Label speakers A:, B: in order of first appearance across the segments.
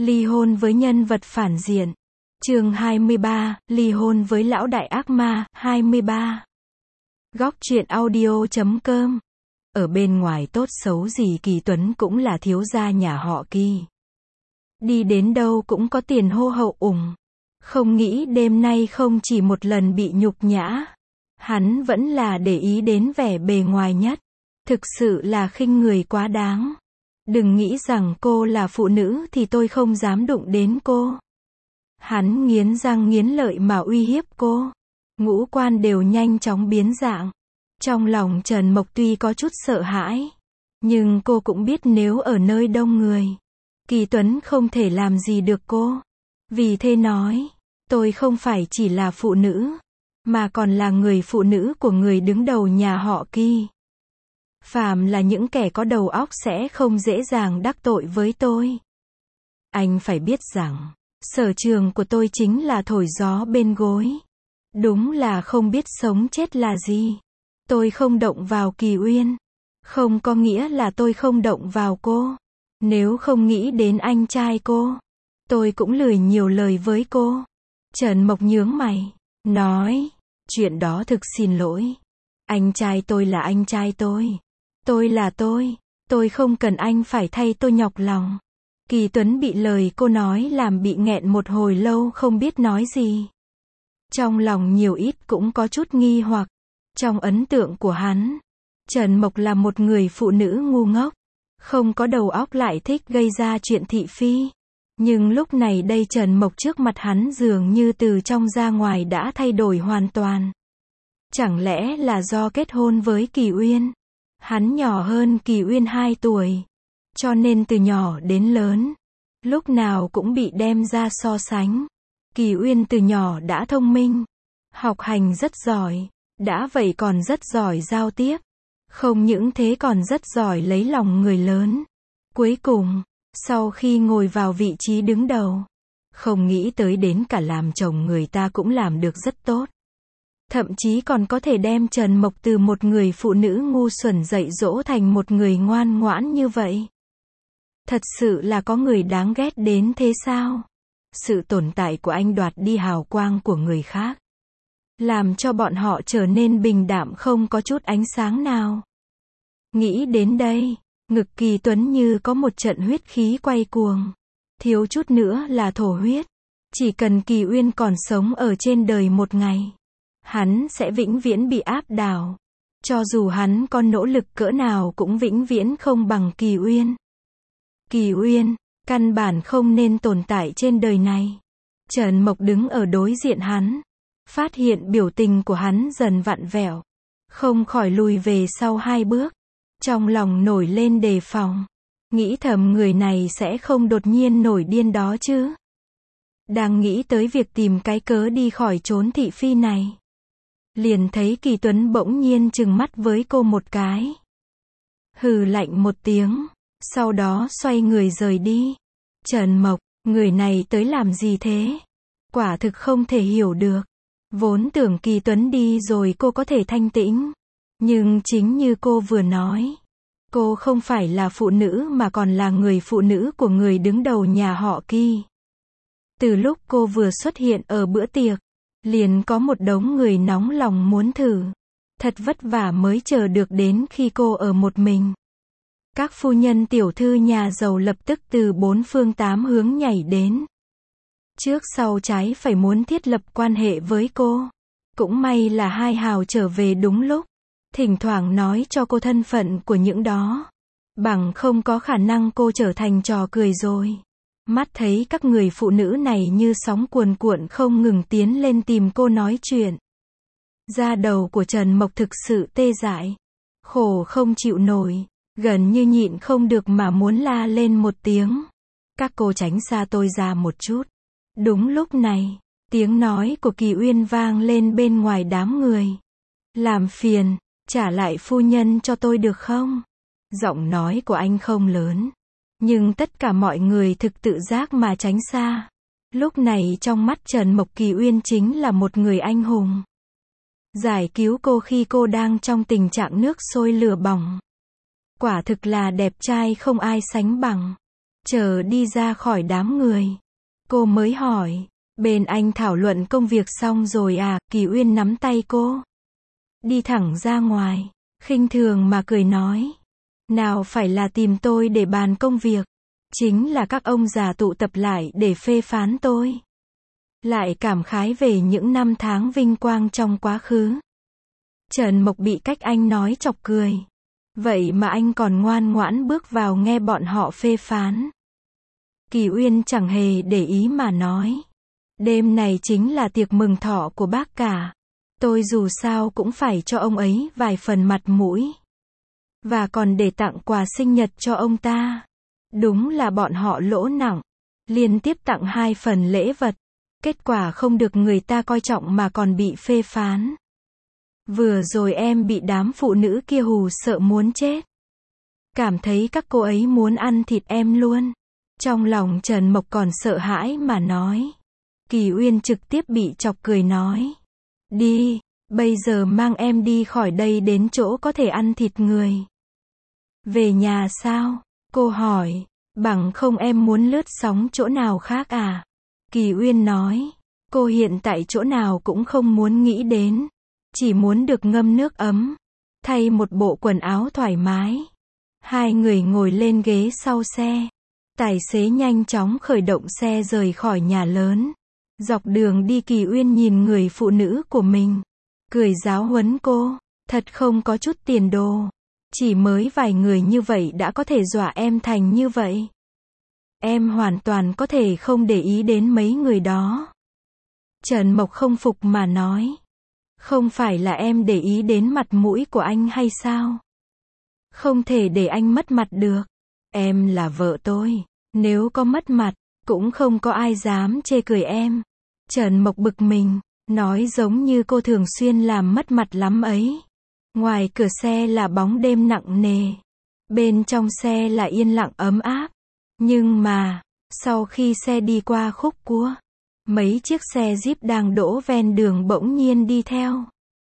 A: Ly hôn với nhân vật phản diện. Chương 23, ly hôn với lão đại ác ma, 23. Góc truyện audio.com. Ở bên ngoài tốt xấu gì Kỳ Tuấn cũng là thiếu gia nhà họ Kỳ. Đi đến đâu cũng có tiền hô hậu ủng. Không nghĩ đêm nay không chỉ một lần bị nhục nhã. Hắn vẫn là để ý đến vẻ bề ngoài nhất. Thực sự là khinh người quá đáng. Đừng nghĩ rằng cô là phụ nữ thì tôi không dám đụng đến cô. Hắn nghiến răng nghiến lợi mà uy hiếp cô. Ngũ quan đều nhanh chóng biến dạng. Trong lòng Trần Mộc tuy có chút sợ hãi, nhưng cô cũng biết nếu ở nơi đông người, Kỳ Tuấn không thể làm gì được cô. Vì thế nói, tôi không phải chỉ là phụ nữ, mà còn là người phụ nữ của người đứng đầu nhà họ Kỳ. Phàm là những kẻ có đầu óc sẽ không dễ dàng đắc tội với tôi. Anh phải biết rằng, sở trường của tôi chính là thổi gió bên gối. Đúng là không biết sống chết là gì. Tôi không động vào Kỳ Uyên. Không có nghĩa là tôi không động vào cô. Nếu không nghĩ đến anh trai cô, tôi cũng lười nhiều lời với cô. Trần Mộc nhướng mày, nói, chuyện đó thực xin lỗi. Anh trai tôi là anh trai tôi. Tôi là tôi không cần anh phải thay tôi nhọc lòng. Kỳ Tuấn bị lời cô nói làm bị nghẹn một hồi lâu không biết nói gì. Trong lòng nhiều ít cũng có chút nghi hoặc. Trong ấn tượng của hắn, Trần Mộc là một người phụ nữ ngu ngốc, không có đầu óc lại thích gây ra chuyện thị phi. Nhưng lúc này đây Trần Mộc trước mặt hắn dường như từ trong ra ngoài đã thay đổi hoàn toàn. Chẳng lẽ là do kết hôn với Kỳ Uyên? Hắn nhỏ hơn Kỳ Uyên 2 tuổi, cho nên từ nhỏ đến lớn, lúc nào cũng bị đem ra so sánh. Kỳ Uyên từ nhỏ đã thông minh, học hành rất giỏi, đã vậy còn rất giỏi giao tiếp. Không những thế còn rất giỏi lấy lòng người lớn. Cuối cùng, sau khi ngồi vào vị trí đứng đầu, không nghĩ tới đến cả làm chồng người ta cũng làm được rất tốt. Thậm chí còn có thể đem Trần Mộc từ một người phụ nữ ngu xuẩn dạy dỗ thành một người ngoan ngoãn như vậy. Thật sự là có người đáng ghét đến thế sao? Sự tồn tại của anh đoạt đi hào quang của người khác, làm cho bọn họ trở nên bình đạm không có chút ánh sáng nào. Nghĩ đến đây, ngực Kỳ Tuấn như có một trận huyết khí quay cuồng. Thiếu chút nữa là thổ huyết. Chỉ cần Kỳ Uyên còn sống ở trên đời một ngày, hắn sẽ vĩnh viễn bị áp đảo. Cho dù hắn có nỗ lực cỡ nào cũng vĩnh viễn không bằng Kỳ Uyên. Kỳ Uyên, căn bản không nên tồn tại trên đời này. Trần Mộc đứng ở đối diện hắn, phát hiện biểu tình của hắn dần vặn vẹo, không khỏi lùi về sau 2 bước. Trong lòng nổi lên đề phòng, nghĩ thầm người này sẽ không đột nhiên nổi điên đó chứ. Đang nghĩ tới việc tìm cái cớ đi khỏi chốn thị phi này, liền thấy Kỳ Tuấn bỗng nhiên trừng mắt với cô một cái. Hừ lạnh một tiếng, sau đó xoay người rời đi. Trần Mộc, người này tới làm gì thế? Quả thực không thể hiểu được. Vốn tưởng Kỳ Tuấn đi rồi cô có thể thanh tĩnh. Nhưng chính như cô vừa nói, cô không phải là phụ nữ mà còn là người phụ nữ của người đứng đầu nhà họ Kỳ. Từ lúc cô vừa xuất hiện ở bữa tiệc, liền có một đống người nóng lòng muốn thử. Thật vất vả mới chờ được đến khi cô ở một mình. Các phu nhân tiểu thư nhà giàu lập tức từ 4 phương 8 hướng nhảy đến. Trước sau trái phải muốn thiết lập quan hệ với cô. Cũng may là hai hào trở về đúng lúc. Thỉnh thoảng nói cho cô thân phận của những đó. Bằng không có khả năng cô trở thành trò cười rồi. Mắt thấy các người phụ nữ này như sóng cuồn cuộn không ngừng tiến lên tìm cô nói chuyện. Da đầu của Trần Mộc thực sự tê dại. Khổ không chịu nổi. Gần như nhịn không được mà muốn la lên một tiếng. Các cô tránh xa tôi ra một chút. Đúng lúc này, tiếng nói của Kỳ Uyên vang lên bên ngoài đám người. Làm phiền, trả lại phu nhân cho tôi được không? Giọng nói của anh không lớn, nhưng tất cả mọi người thực tự giác mà tránh xa. Lúc này trong mắt Trần Mộc, Kỳ Uyên chính là một người anh hùng. Giải cứu cô khi cô đang trong tình trạng nước sôi lửa bỏng. Quả thực là đẹp trai không ai sánh bằng. Chờ đi ra khỏi đám người, cô mới hỏi, bên anh thảo luận công việc xong rồi à? Kỳ Uyên nắm tay cô, đi thẳng ra ngoài, khinh thường mà cười nói, nào phải là tìm tôi để bàn công việc, chính là các ông già tụ tập lại để phê phán tôi. Lại cảm khái về những năm tháng vinh quang trong quá khứ. Trần Mộc bị cách anh nói chọc cười. Vậy mà anh còn ngoan ngoãn bước vào nghe bọn họ phê phán. Kỳ Uyên chẳng hề để ý mà nói, đêm này chính là tiệc mừng thọ của bác cả. Tôi dù sao cũng phải cho ông ấy vài phần mặt mũi. Và còn để tặng quà sinh nhật cho ông ta. Đúng là bọn họ lỗ nặng. Liên tiếp tặng 2 phần lễ vật. Kết quả không được người ta coi trọng mà còn bị phê phán. Vừa rồi em bị đám phụ nữ kia hù sợ muốn chết. Cảm thấy các cô ấy muốn ăn thịt em luôn. Trong lòng Trần Mộc còn sợ hãi mà nói. Kỳ Uyên trực tiếp bị chọc cười nói. Đi, bây giờ mang em đi khỏi đây đến chỗ có thể ăn thịt người. Về nhà sao? Cô hỏi. Bằng không em muốn lướt sóng chỗ nào khác à? Kỳ Uyên nói. Cô hiện tại chỗ nào cũng không muốn nghĩ đến. Chỉ muốn được ngâm nước ấm. Thay một bộ quần áo thoải mái. Hai người ngồi lên ghế sau xe. Tài xế nhanh chóng khởi động xe rời khỏi nhà lớn. Dọc đường đi Kỳ Uyên nhìn người phụ nữ của mình. Cười giáo huấn cô. Thật không có chút tiền đồ. Chỉ mới vài người như vậy đã có thể dọa em thành như vậy. Em hoàn toàn có thể không để ý đến mấy người đó. Trần Mộc không phục mà nói. Không phải là em để ý đến mặt mũi của anh hay sao? Không thể để anh mất mặt được. Em là vợ tôi. Nếu có mất mặt, cũng không có ai dám chê cười em. Trần Mộc bực mình, nói giống như cô thường xuyên làm mất mặt lắm ấy. Ngoài cửa xe là bóng đêm nặng nề. Bên trong xe là yên lặng ấm áp. Nhưng mà, sau khi xe đi qua khúc cua, mấy chiếc xe Jeep đang đỗ ven đường bỗng nhiên đi theo.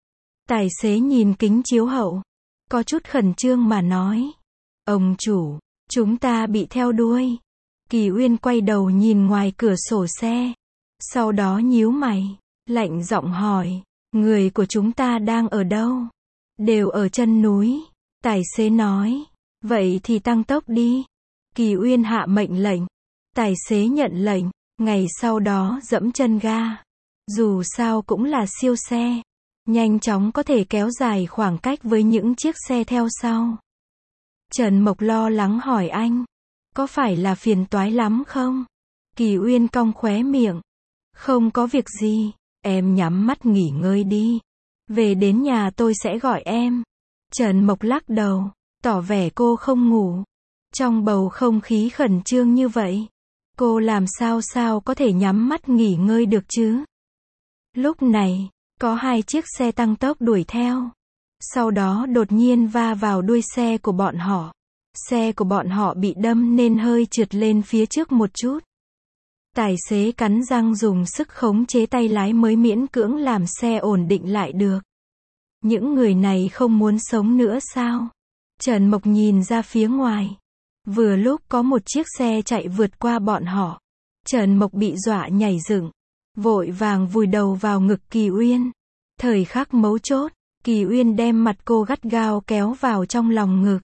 A: Tài xế nhìn kính chiếu hậu, có chút khẩn trương mà nói. Ông chủ, chúng ta bị theo đuôi. Kỳ Uyên quay đầu nhìn ngoài cửa sổ xe. Sau đó nhíu mày, lạnh giọng hỏi. Người của chúng ta đang ở đâu? Đều ở chân núi. Tài xế nói. Vậy thì tăng tốc đi. Kỳ Uyên hạ mệnh lệnh. Tài xế nhận lệnh. Ngày sau đó dẫm chân ga. Dù sao cũng là siêu xe. Nhanh chóng có thể kéo dài khoảng cách với những chiếc xe theo sau. Trần Mộc lo lắng hỏi anh. Có phải là phiền toái lắm không? Kỳ Uyên cong khóe miệng. Không có việc gì. Em nhắm mắt nghỉ ngơi đi. Về đến nhà tôi sẽ gọi em. Trần Mộc lắc đầu. Tỏ vẻ cô không ngủ. Trong bầu không khí khẩn trương như vậy. Cô làm sao có thể nhắm mắt nghỉ ngơi được chứ? Lúc này, có 2 chiếc xe tăng tốc đuổi theo. Sau đó đột nhiên va vào đuôi xe của bọn họ. Xe của bọn họ bị đâm nên hơi trượt lên phía trước một chút. Tài xế cắn răng dùng sức khống chế tay lái mới miễn cưỡng làm xe ổn định lại được. Những người này không muốn sống nữa sao? Trần Mộc nhìn ra phía ngoài. Vừa lúc có một chiếc xe chạy vượt qua bọn họ. Trần Mộc bị dọa nhảy dựng. Vội vàng vùi đầu vào ngực Kỳ Uyên. Thời khắc mấu chốt, Kỳ Uyên đem mặt cô gắt gao kéo vào trong lòng ngực.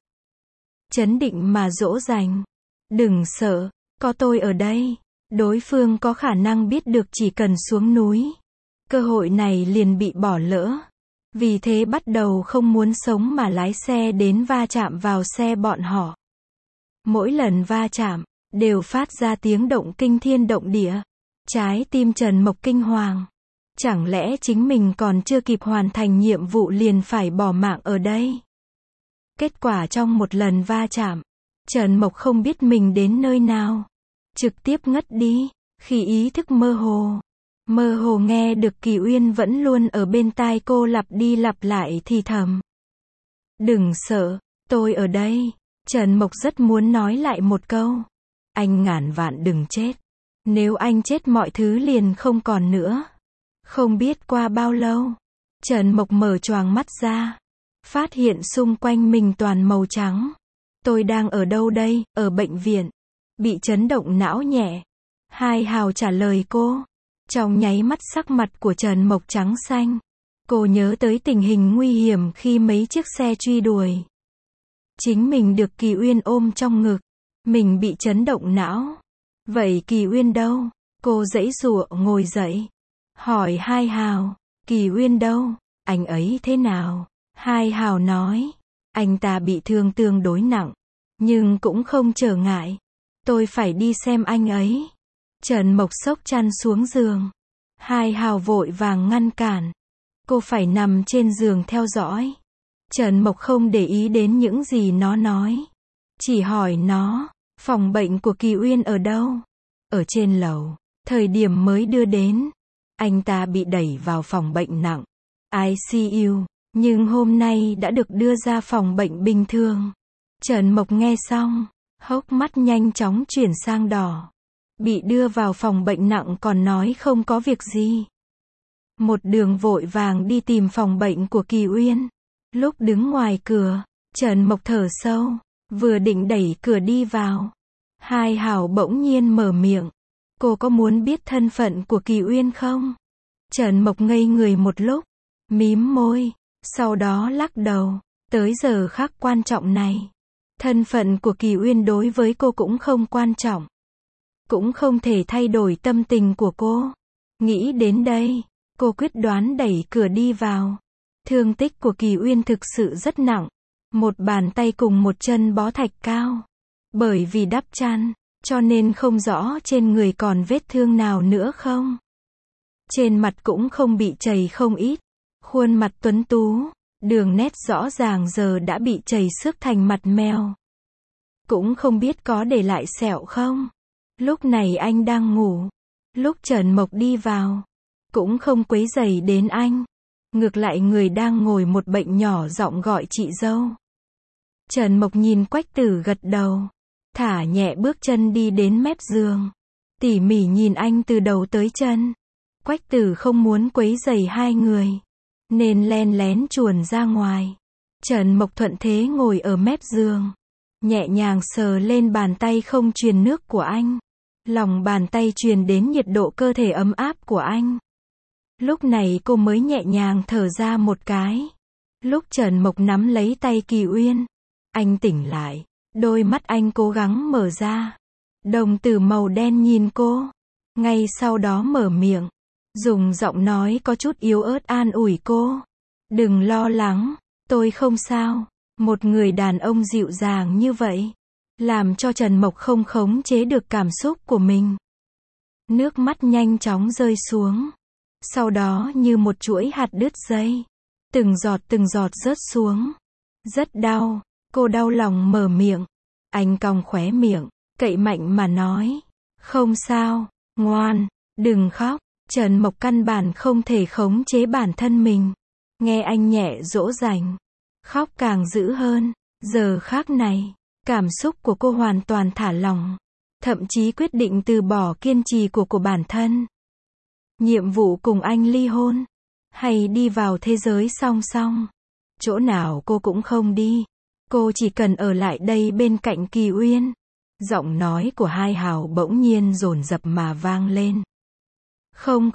A: Trấn định mà dỗ dành. Đừng sợ, có tôi ở đây. Đối phương có khả năng biết được chỉ cần xuống núi. Cơ hội này liền bị bỏ lỡ. Vì thế bắt đầu không muốn sống mà lái xe đến va chạm vào xe bọn họ. Mỗi lần va chạm, đều phát ra tiếng động kinh thiên động địa. Trái tim Trần Mộc kinh hoàng. Chẳng lẽ chính mình còn chưa kịp hoàn thành nhiệm vụ liền phải bỏ mạng ở đây? Kết quả trong một lần va chạm, Trần Mộc không biết mình đến nơi nào. Trực tiếp ngất đi, khi ý thức mơ hồ. Mơ hồ nghe được Kỳ Uyên vẫn luôn ở bên tai cô lặp đi lặp lại thì thầm. Đừng sợ, tôi ở đây. Trần Mộc rất muốn nói lại một câu. Anh ngàn vạn đừng chết. Nếu anh chết mọi thứ liền không còn nữa. Không biết qua bao lâu, Trần Mộc mở choàng mắt ra. Phát hiện xung quanh mình toàn màu trắng. Tôi đang ở đâu đây? Ở bệnh viện. Bị chấn động não nhẹ. Hai Hào trả lời cô. Trong nháy mắt sắc mặt của Trần Mộc trắng xanh. Cô nhớ tới tình hình nguy hiểm khi mấy chiếc xe truy đuổi. Chính mình được Kỳ Uyên ôm trong ngực. Mình bị chấn động não. Vậy Kỳ Uyên đâu? Cô giãy giụa ngồi dậy. Hỏi Hai Hào. Kỳ Uyên đâu? Anh ấy thế nào? Hai Hào nói. Anh ta bị thương tương đối nặng. Nhưng cũng không trở ngại. Tôi phải đi xem anh ấy. Trần Mộc xốc chăn xuống giường. Hai Hào vội vàng ngăn cản. Cô phải nằm trên giường theo dõi. Trần Mộc không để ý đến những gì nó nói. Chỉ hỏi nó, phòng bệnh của Kỳ Uyên ở đâu? Ở trên lầu. Thời điểm mới đưa đến, anh ta bị đẩy vào phòng bệnh nặng, ICU, nhưng hôm nay đã được đưa ra phòng bệnh bình thường. Trần Mộc nghe xong, hốc mắt nhanh chóng chuyển sang đỏ. Bị đưa vào phòng bệnh nặng còn nói không có việc gì. Một đường vội vàng đi tìm phòng bệnh của Kỳ Uyên. Lúc đứng ngoài cửa, Trần Mộc thở sâu, vừa định đẩy cửa đi vào. Hai Hào bỗng nhiên mở miệng. Cô có muốn biết thân phận của Kỳ Uyên không? Trần Mộc ngây người một lúc, mím môi, sau đó lắc đầu. Tới giờ khắc quan trọng này, thân phận của Kỳ Uyên đối với cô cũng không quan trọng. Cũng không thể thay đổi tâm tình của cô. Nghĩ đến đây, cô quyết đoán đẩy cửa đi vào. Thương tích của Kỳ Uyên thực sự rất nặng. Một bàn tay cùng một chân bó thạch cao. Bởi vì đắp chăn, cho nên không rõ trên người còn vết thương nào nữa không. Trên mặt cũng không bị chảy không ít. Khuôn mặt tuấn tú, đường nét rõ ràng giờ đã bị chảy xước thành mặt mèo. Cũng không biết có để lại sẹo không. Lúc này anh đang ngủ. Lúc Trần Mộc đi vào, cũng không quấy rầy đến anh. Ngược lại người đang ngồi một bệnh nhỏ giọng gọi chị dâu. Trần Mộc nhìn Quách Tử gật đầu. Thả nhẹ bước chân đi đến mép giường. Tỉ mỉ nhìn anh từ đầu tới chân. Quách Tử không muốn quấy rầy hai người, nên len lén chuồn ra ngoài. Trần Mộc thuận thế ngồi ở mép giường. Nhẹ nhàng sờ lên bàn tay không truyền nước của anh. Lòng bàn tay truyền đến nhiệt độ cơ thể ấm áp của anh. Lúc này cô mới nhẹ nhàng thở ra một cái. Lúc Trần Mộc nắm lấy tay Kỳ Uyên, anh tỉnh lại. Đôi mắt anh cố gắng mở ra. Đồng tử màu đen nhìn cô. Ngay sau đó mở miệng. Dùng giọng nói có chút yếu ớt an ủi cô. Đừng lo lắng, tôi không sao. Một người đàn ông dịu dàng như vậy, làm cho Trần Mộc không khống chế được cảm xúc của mình. Nước mắt nhanh chóng rơi xuống. Sau đó như một chuỗi hạt đứt dây. Từng giọt rớt xuống. Rất đau. Cô đau lòng mở miệng. Anh cong khóe miệng, cậy mạnh mà nói. Không sao, ngoan, đừng khóc. Trần Mộc căn bản không thể khống chế bản thân mình. Nghe anh nhẹ dỗ dành, khóc càng dữ hơn. Giờ khắc này, cảm xúc của cô hoàn toàn thả lỏng. Thậm chí quyết định từ bỏ kiên trì của bản thân. Nhiệm vụ cùng anh ly hôn, hay đi vào thế giới song song. Chỗ nào cô cũng không đi. Cô chỉ cần ở lại đây bên cạnh Kỳ Uyên. Giọng nói của Hai Hào bỗng nhiên dồn dập mà vang lên. Không,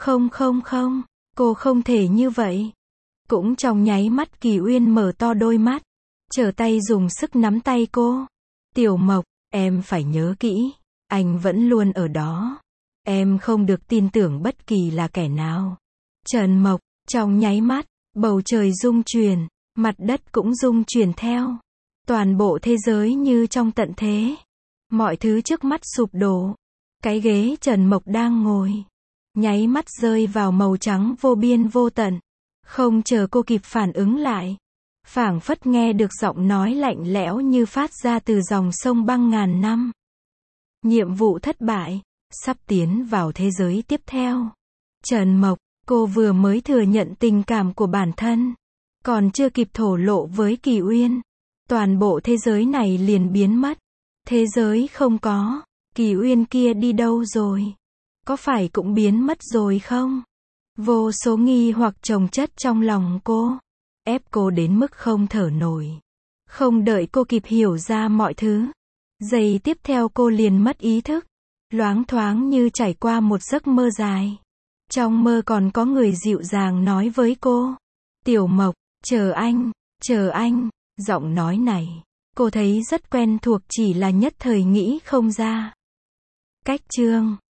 A: cô không thể như vậy. Cũng trong nháy mắt Kỳ Uyên mở to đôi mắt, trở tay dùng sức nắm tay cô. Tiểu Mộc, em phải nhớ kỹ, anh vẫn luôn ở đó. Em không được tin tưởng bất kỳ là kẻ nào. Trần Mộc, trong nháy mắt, bầu trời rung chuyển, mặt đất cũng rung chuyển theo. Toàn bộ thế giới như trong tận thế. Mọi thứ trước mắt sụp đổ. Cái ghế Trần Mộc đang ngồi, nháy mắt rơi vào màu trắng vô biên vô tận. Không chờ cô kịp phản ứng lại, phảng phất nghe được giọng nói lạnh lẽo như phát ra từ dòng sông băng ngàn năm. Nhiệm vụ thất bại, sắp tiến vào thế giới tiếp theo. Trần Mộc, cô vừa mới thừa nhận tình cảm của bản thân, còn chưa kịp thổ lộ với Kỳ Uyên, toàn bộ thế giới này liền biến mất. Thế giới không có, Kỳ Uyên kia đi đâu rồi? Có phải cũng biến mất rồi không? Vô số nghi hoặc chồng chất trong lòng cô, ép cô đến mức không thở nổi. Không đợi cô kịp hiểu ra mọi thứ, Giây tiếp theo cô liền mất ý thức. Loáng thoáng như trải qua một giấc mơ dài. Trong mơ còn có người dịu dàng nói với cô. Tiểu Mộc, chờ anh, chờ anh. Giọng nói này, cô thấy rất quen thuộc chỉ là nhất thời nghĩ không ra. Cách chương